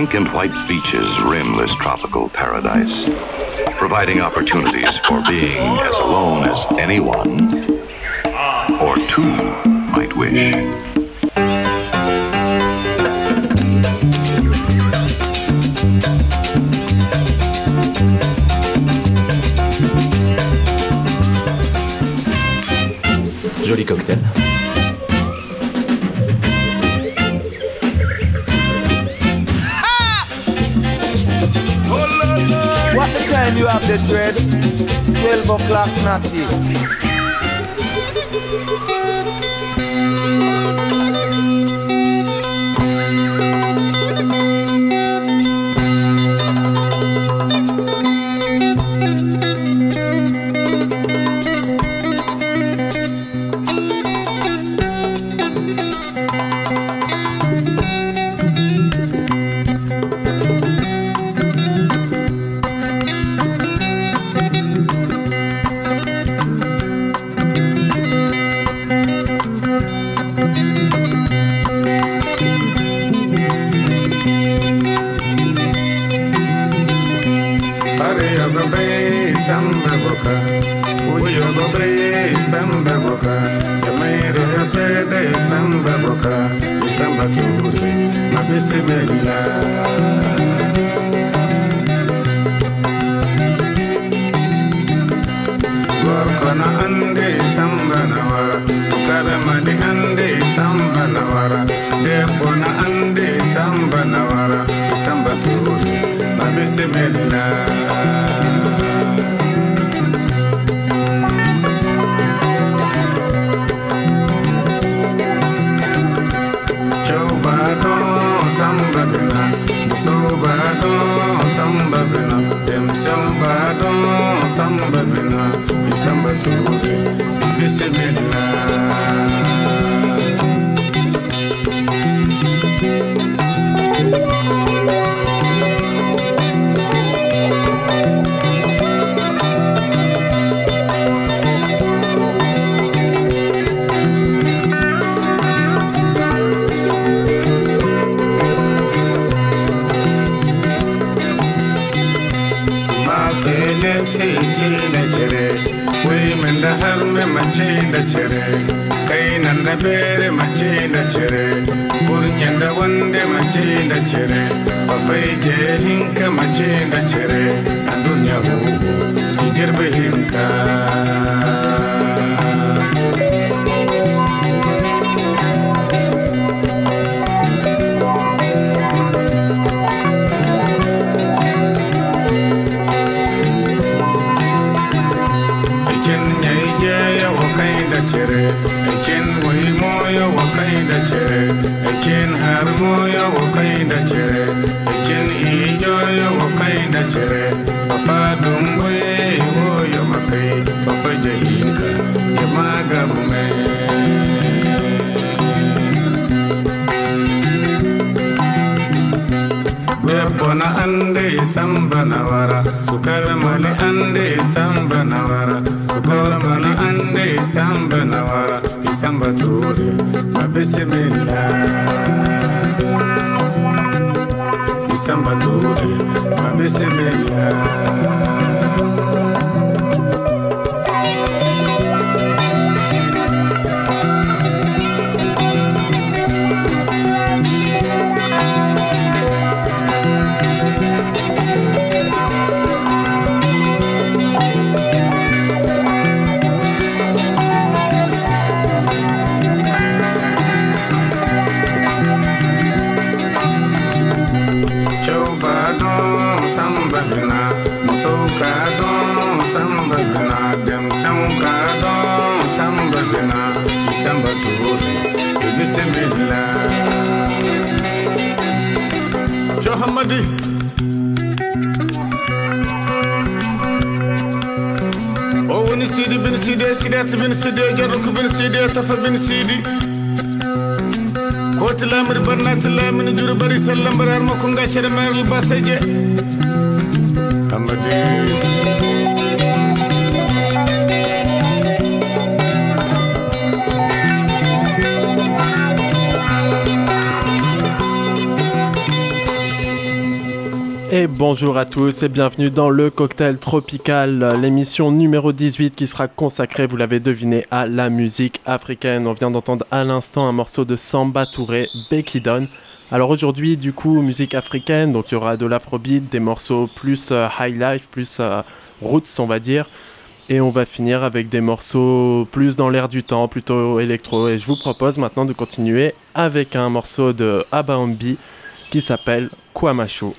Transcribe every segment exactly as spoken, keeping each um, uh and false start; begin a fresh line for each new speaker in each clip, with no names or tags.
pink and white beaches rim this tropical paradise, providing opportunities for being as alone as anyone or two might wish.
Joli cocktail.
What the time you have the dread? twelve o'clock, natty.
bonjour à tous et bienvenue dans le Cocktail Tropical, l'émission numéro dix-huit qui sera consacrée, vous l'avez deviné, à la musique africaine. On vient d'entendre à l'instant un morceau de Samba Touré, Bekidon. Alors aujourd'hui, du coup, musique africaine, donc il y aura de l'afrobeat, des morceaux plus euh, high life, plus euh, roots on va dire. Et on va finir avec des morceaux plus dans l'air du temps, plutôt électro. Et je vous propose maintenant de continuer avec un morceau de Abaombi qui s'appelle Kwamacho.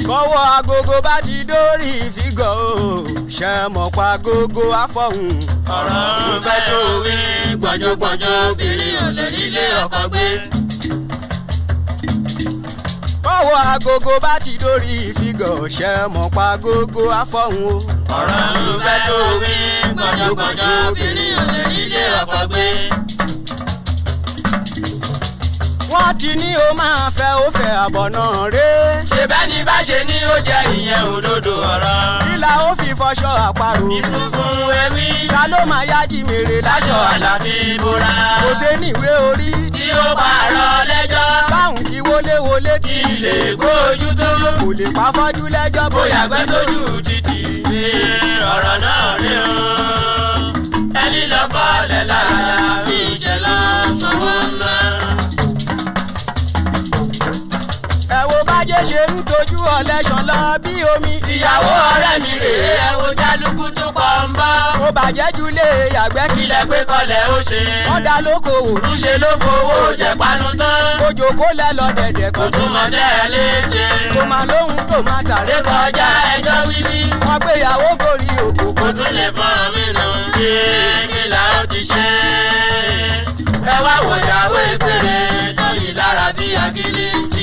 bọ́wọ́ agogo bá ti dórí fígọ̀ o ṣe mọ̀ pa agogo afọ́hùn.
ọ̀rọ̀ ń fẹ́ tó wí gbọ́njọ́gbọ́njọ́ obìnrin ọ̀lẹ́ nílé ọkọ gbé.
bọ́wọ́ agogo bá ti dórí fígọ̀ ṣe mọ̀ pa agogo afọ́hùn o.
ọ̀rọ̀ ń fẹ́ tó wí gbọ́njọ́gbọ́njọ́ obìnrin ọ̀lẹ́ nílé ọkọ gbé.
wọ́n ti ní o máa fẹ́ ó fẹ́ àbọ̀ náà ré.
ṣe bẹ́ẹ̀ ni bá ṣe ní ó jẹ́ ìyẹn òdodo ọ̀rọ̀.
kíla ó fi fọṣọ àparò.
ìfunfun ewì.
ta ló máa yájí mèrè
láṣọ àlàfi bora.
kò sé níwé orí.
tí ó pààrọ̀ lẹ́jọ́.
báwọn kí wọléwọlé
kí lè gbójú tó.
kò lè pa fọ́jú lẹ́jọ́.
bóyá gbẹ́ sójú títì. ọ̀rọ̀ náà rí o. ẹni lọ fọ́lẹ̀ lára bí ìṣẹ̀lẹ̀ sanwó ńlá.
bájẹ́ ṣe ń tojú ọlẹ́ṣàn lọ bí omi.
ìyàwó ọ̀rẹ́ mi rèé ẹ wo jálùkù tó pọ̀ ń bọ́.
mo bàjẹ́ jùlé yàgbẹ́
kílẹ̀ pé kọlẹ̀ ó ṣe.
wọ́n dá lókòwò.
níṣẹ́ ló fowó jẹ panu tán.
ojo kó lẹ́ lọ dẹ̀dẹ̀
kò tún mọ tẹ́ ẹ léṣe.
kò máa lóhun tó máa tàré
kọjá ẹjọ́ wíwí.
wọ́n gbéyàwó gorí òkò.
kò tún lè fọ́n mi nù. kí kí la ó ti ṣe. ẹ wá wòyàwó ìpèrè tó yìí lára bí akílí ń jí.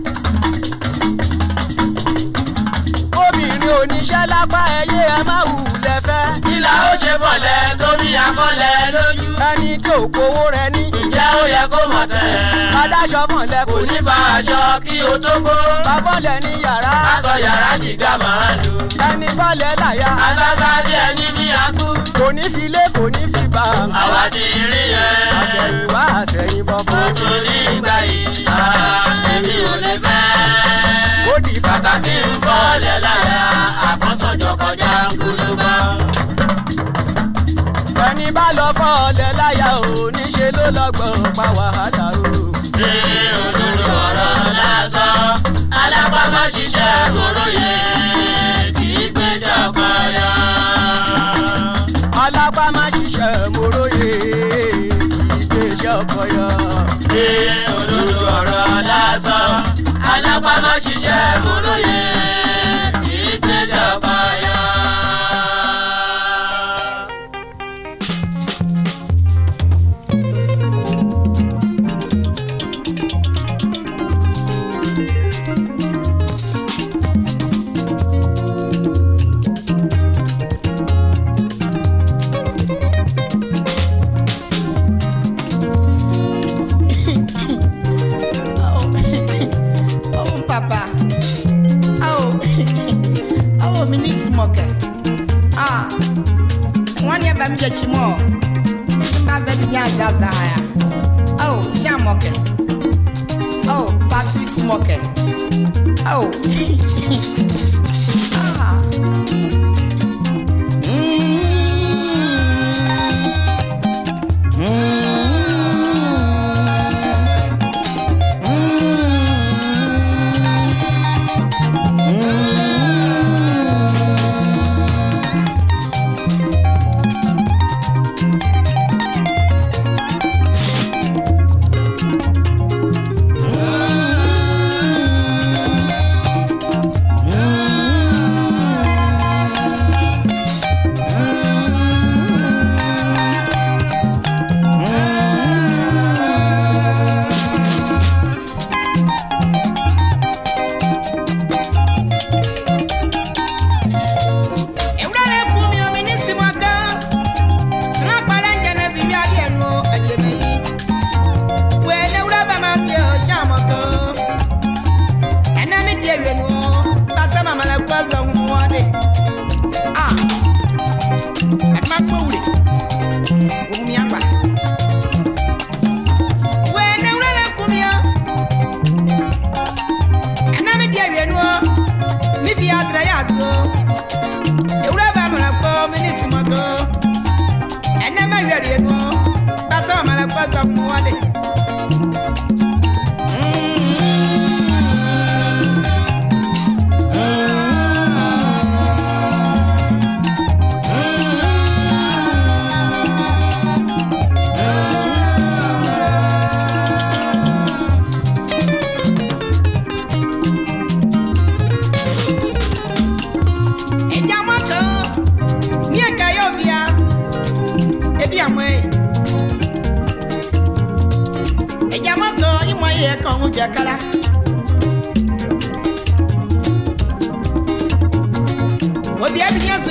oníṣẹ́ lápá ẹyẹ ẹ má wulẹ̀ fẹ́.
kí la ó ṣe fọ̀lẹ́ tó bí akọ́lẹ̀ lójú.
ẹni tí ò kówó rẹ ní.
ǹjẹ́ ó yẹ kó mọ̀ tẹ́.
adáṣọ fọ̀lẹ́
kò ní fa aṣọ kí o tó gbó.
bàbọ̀lẹ̀ ní yàrá.
aṣọ yàrá dìgbà máa lò.
ẹni fọ̀lẹ̀ láyà.
asásá bí ẹni ní akú.
kò ní fi lé kò ní fi bá.
àwa ti rí yẹn.
àtẹ̀yìnwá àtẹ̀yìnbọ̀
kò tún ní ìgbà yìí. èmi ò lè fẹ́.
ó di
pàtàkì ń fọ́lẹ̀ láyà. àkọsọ̀jọ̀ kọjá ń kúlú bọ́.
ẹni bá lọ fọ́lẹ̀ láyà ò níṣe ló lọ́gbọ̀n pa wàhálà o.
ṣé òdodo ọ̀rọ̀ lásán alápámọ́ ṣiṣẹ́ mòróye kì í gbéjọ́ kọyọ.
alápámọ́ ṣiṣẹ́ mòróye kì í gbéjọ́ kọyọ.
ṣé òdodo ọ̀rọ̀ lásán alápámọ́ ṣiṣẹ́ mòróye kì í gbéjọ́ kọyọ.
Chimo, my baby Yazaya. Oh, Jamoke. Oh, Patrick Smoke. Oh, ah.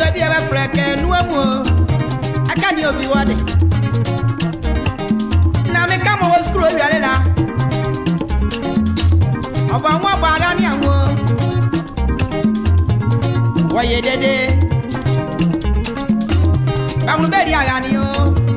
be a frack and no more. I can't you be what it. Now me come over screw you a la. About one bad on your wall. Why you did it? I'm very on you.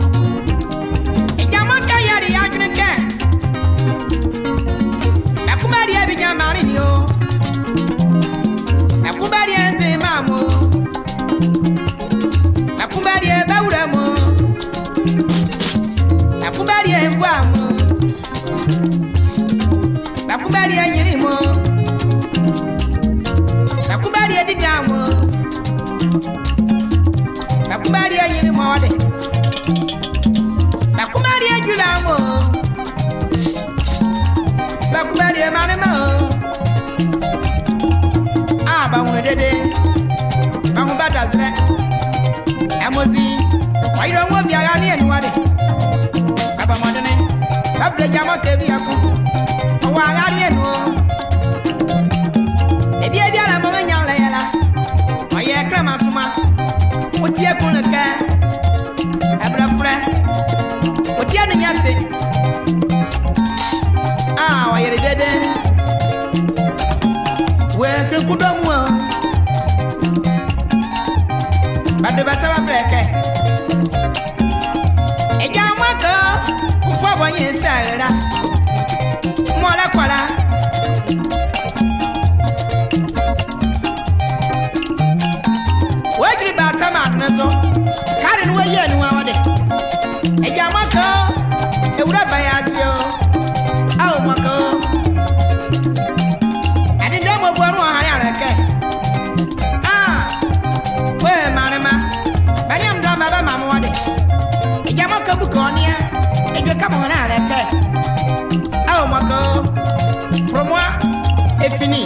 I don't want to be a anybody. Papa Modene, I play Yama Keviaku. Oh, I know. If you are a moment, young Layla, or your grandma Suma, what you going to care? Abra friend, what you are saying? Ah, why you did it? Where could you go? But the best of a break. Sara Mola Kuala Wagri Basa Magnazo Karen Wayan Wade A Yamako A Urabayazio Oh Mako I didn't know what one I Ah Where Manama Banyam Dama Mamma Wade A Yamako Bukonia. Come on out and pay. Oh, my God. From what? If fini.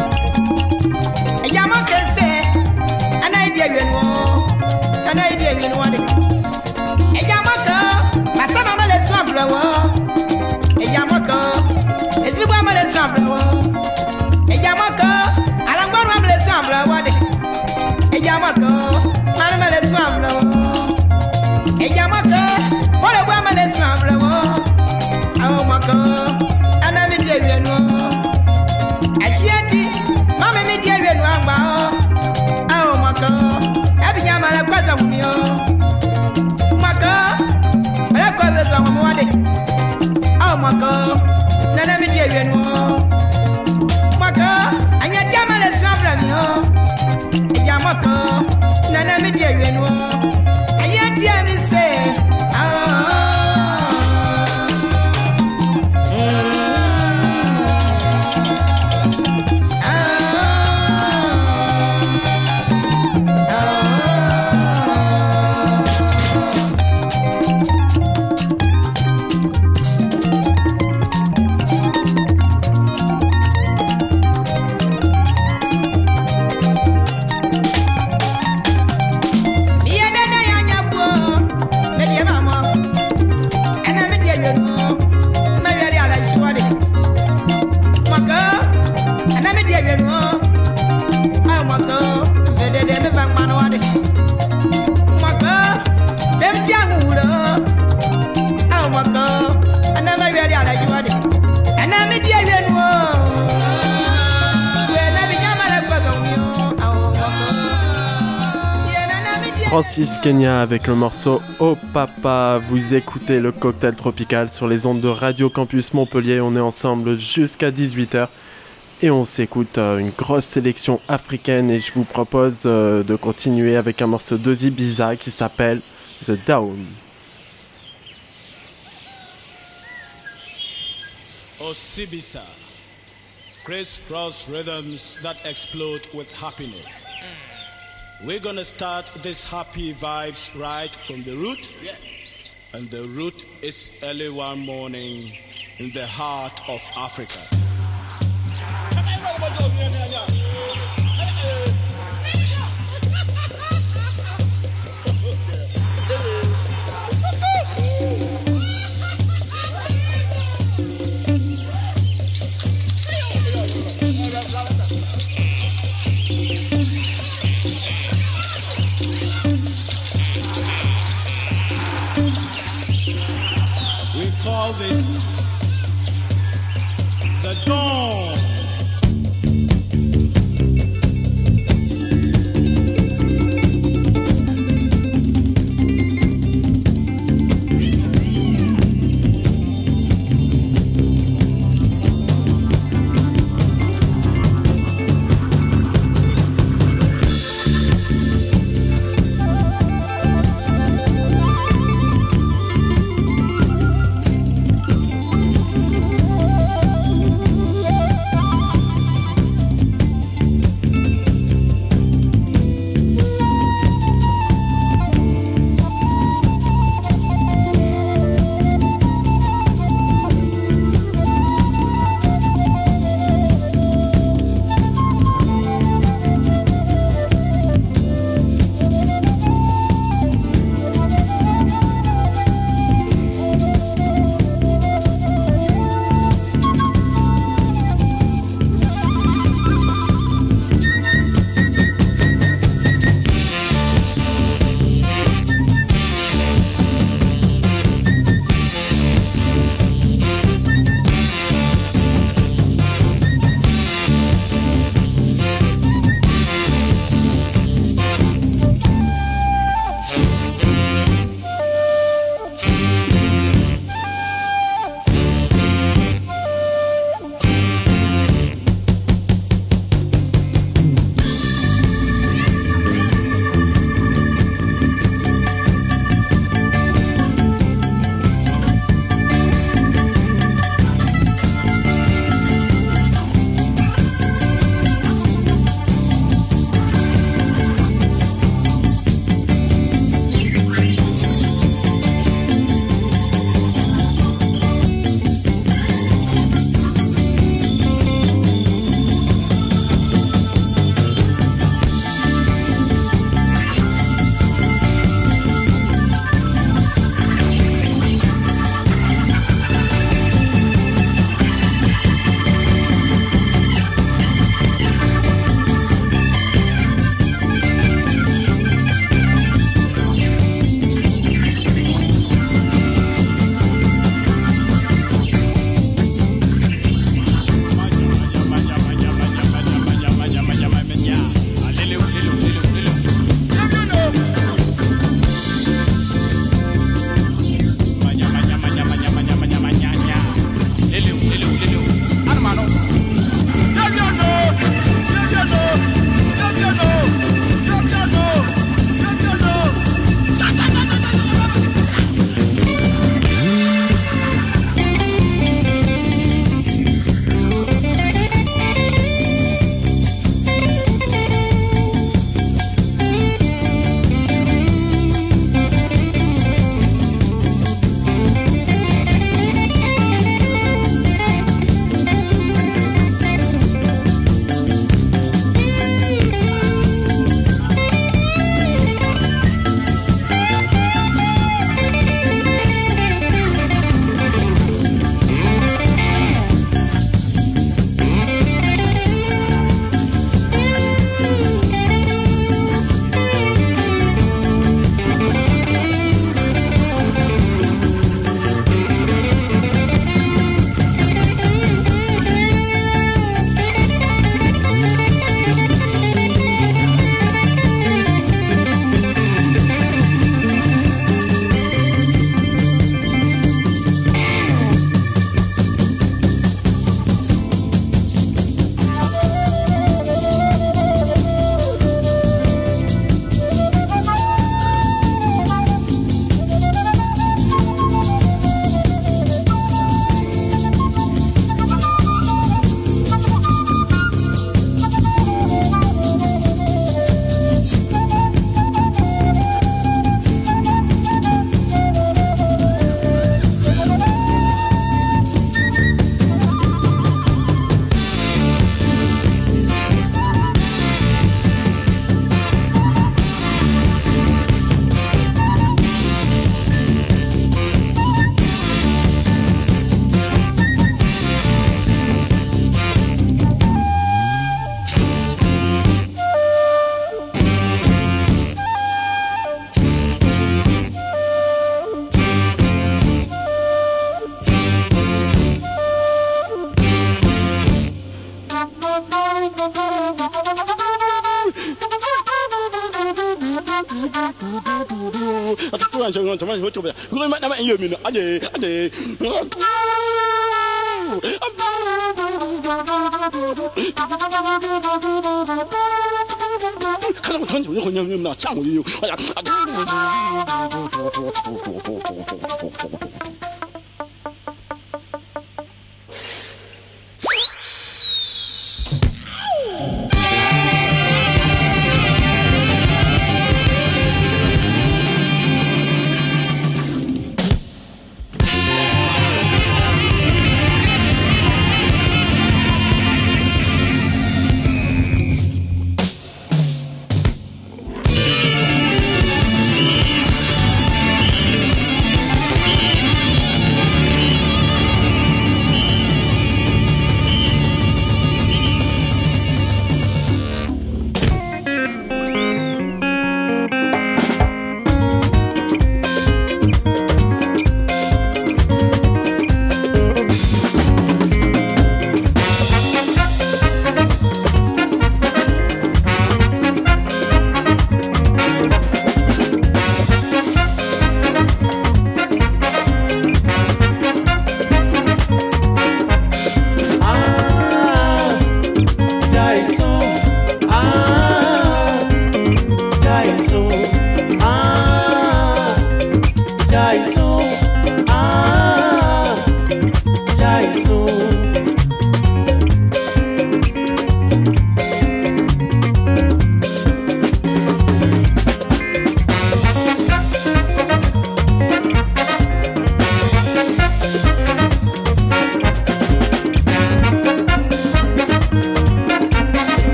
A Yama can say, an idea you know, an idea you know. A Yamaka, my son, I'm a swamp blower. A Yamaka, it's the woman a swamp blower. A Yamaka, and I'm going to swamp blower. A Yamaka, I'm a swamp blower. A Yamaka. What a woman is not oh, my God, and I'm a dear no. Ashiati, Mamma, me dear no. Oh, my God, every young man across the meal. My God, I call this on one day. Oh, my God, then I'm a dear no. My God, and your jammer is not from you. A Yamako, then I'm a dear no. And yet, dear me say,
Francis Kenya avec le morceau Oh Papa. Vous écoutez le cocktail tropical sur les ondes de Radio Campus Montpellier. On est ensemble jusqu'à dix-huit heures et on s'écoute euh, une grosse sélection africaine et je vous propose euh, de continuer avec un morceau de Zibiza qui s'appelle The Down.
Osibisa, crisscross rhythms that explode with happiness. We're gonna start this happy vibes right from the root, yeah. And the root is early one morning in the heart of Africa.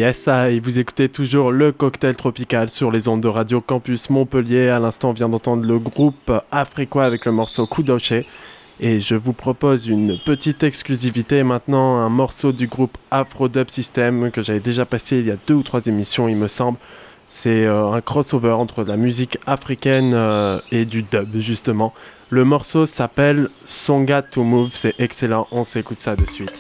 Yes, ah, et vous écoutez toujours le cocktail tropical sur les ondes de Radio Campus Montpellier. À l'instant, on vient d'entendre le groupe Afriquois avec le morceau Kudoche. Et je vous propose une petite exclusivité maintenant, un morceau du groupe Afro Dub System que j'avais déjà passé il y a deux ou trois émissions, il me semble. C'est euh, un crossover entre la musique africaine euh, et du dub, justement. Le morceau s'appelle Songa to Move, c'est excellent, on s'écoute ça de suite.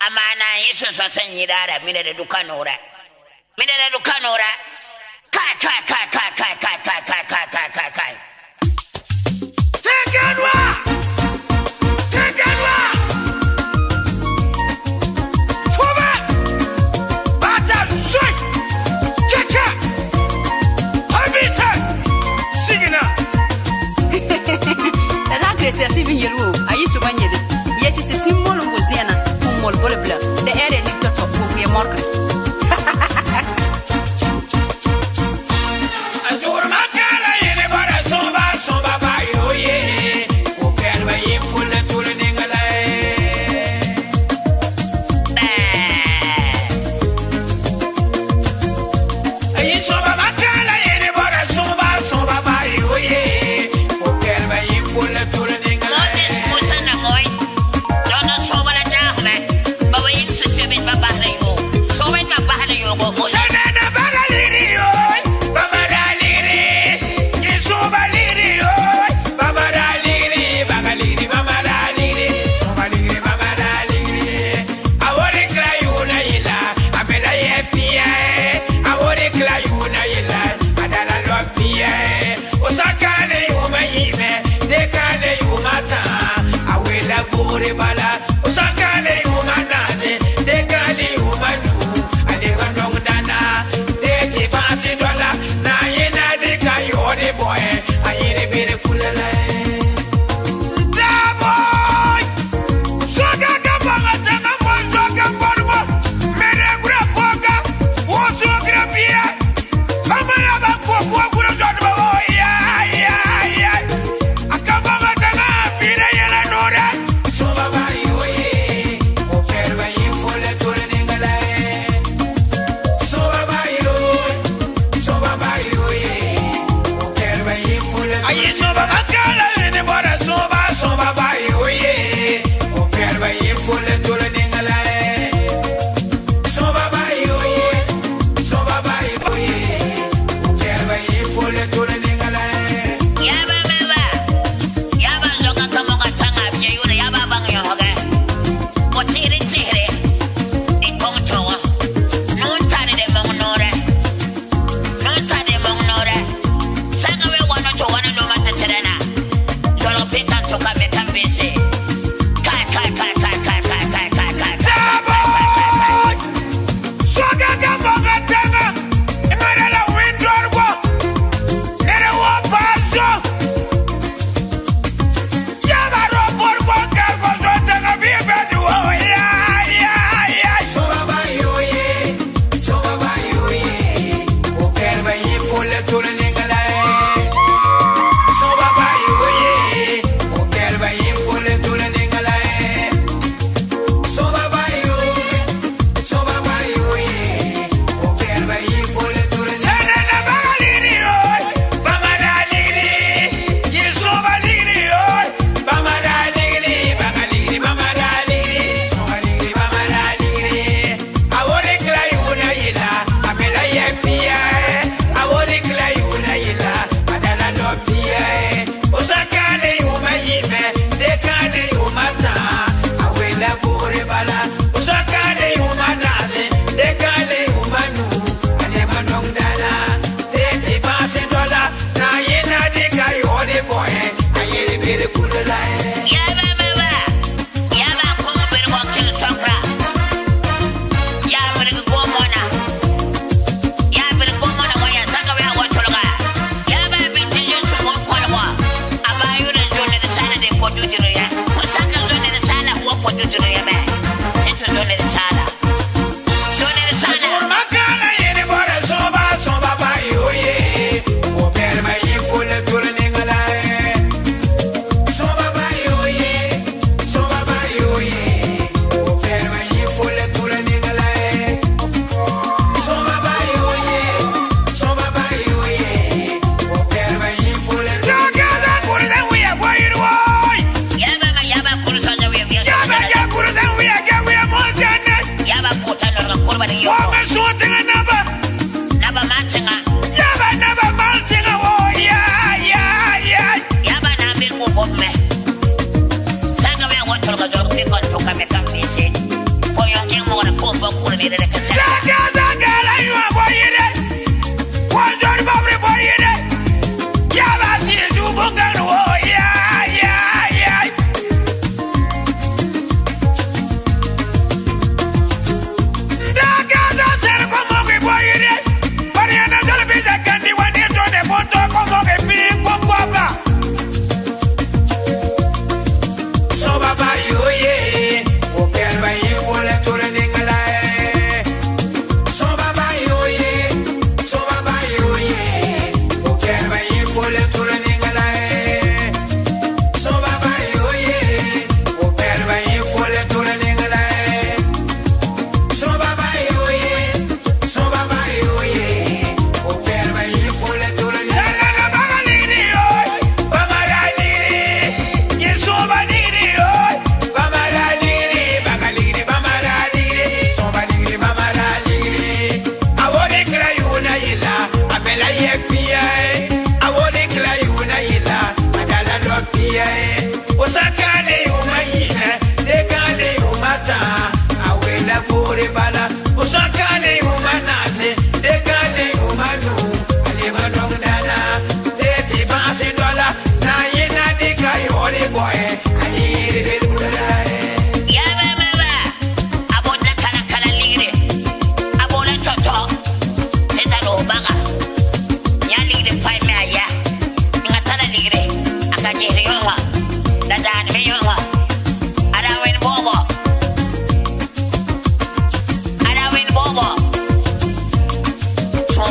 amana yesu so sanyidara mine de dukanora mine de dukanora kai kai kai kai kai kai kai kai kai kai kai kai teganwa teganwa fuma bata soy keka habita sigina
la gracia si vinyeru ayisu banyede yeti se simbolo ngozena mol bol bla de ere ni to to ko ye morkre
Andur makala yene bara soba soba ba yo ye ko ker ba ye full tur ningala ayi soba makala yene bara soba soba ba yo ye ko ker ba ye full tur ningala
musana moy dona soba la jahna ba wa yin se sebe ba ba na yo soba ba ba na yo go mo
sana na bagaliri yo baba daliri ki soba liri yo baba daliri bagaliri baba daliri soba liri baba daliri awore klayuna ila abela ye fie awore klayuna ila adala lo fie osakane yuma yime dekane yuma ta awela gore bala osakane yuma nane dekane yuma du alega ndong dana deke pasi dola na yena de kayode boy ayere bere fulala da boy soga ga banga tanga mondo ga borbo mere gura poga wo sogra bia amana ba po po gura dot ba o ya ya ya akaba tanga bire yela nora soba ba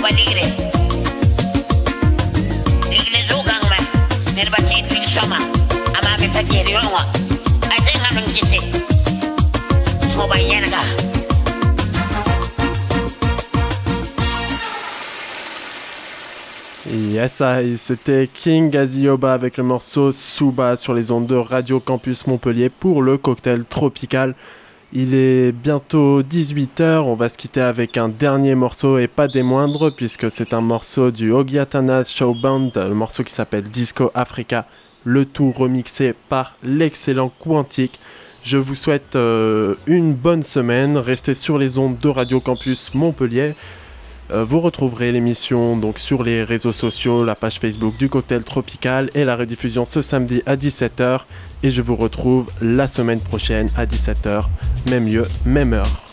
ligre. Ligre zugang ma. Nerbati pig sama. Ama be fatiri onwa. Ate hanun kise. Soba yenga.
Yes, I, c'était King Azioba avec le morceau Suba sur les ondes de Radio Campus Montpellier pour le cocktail tropical. Il est bientôt dix-huit heures, on va se quitter avec un dernier morceau et pas des moindres puisque c'est un morceau du Ogiatana Show Band, le morceau qui s'appelle Disco Africa, le tout remixé par l'excellent Quantique. Je vous souhaite euh, une bonne semaine, restez sur les ondes de Radio Campus Montpellier. Euh, vous retrouverez l'émission donc sur les réseaux sociaux, la page Facebook du Cocktail Tropical et la rediffusion ce samedi à dix-sept heures. Et je vous retrouve la semaine prochaine à dix-sept heures, même lieu, même heure.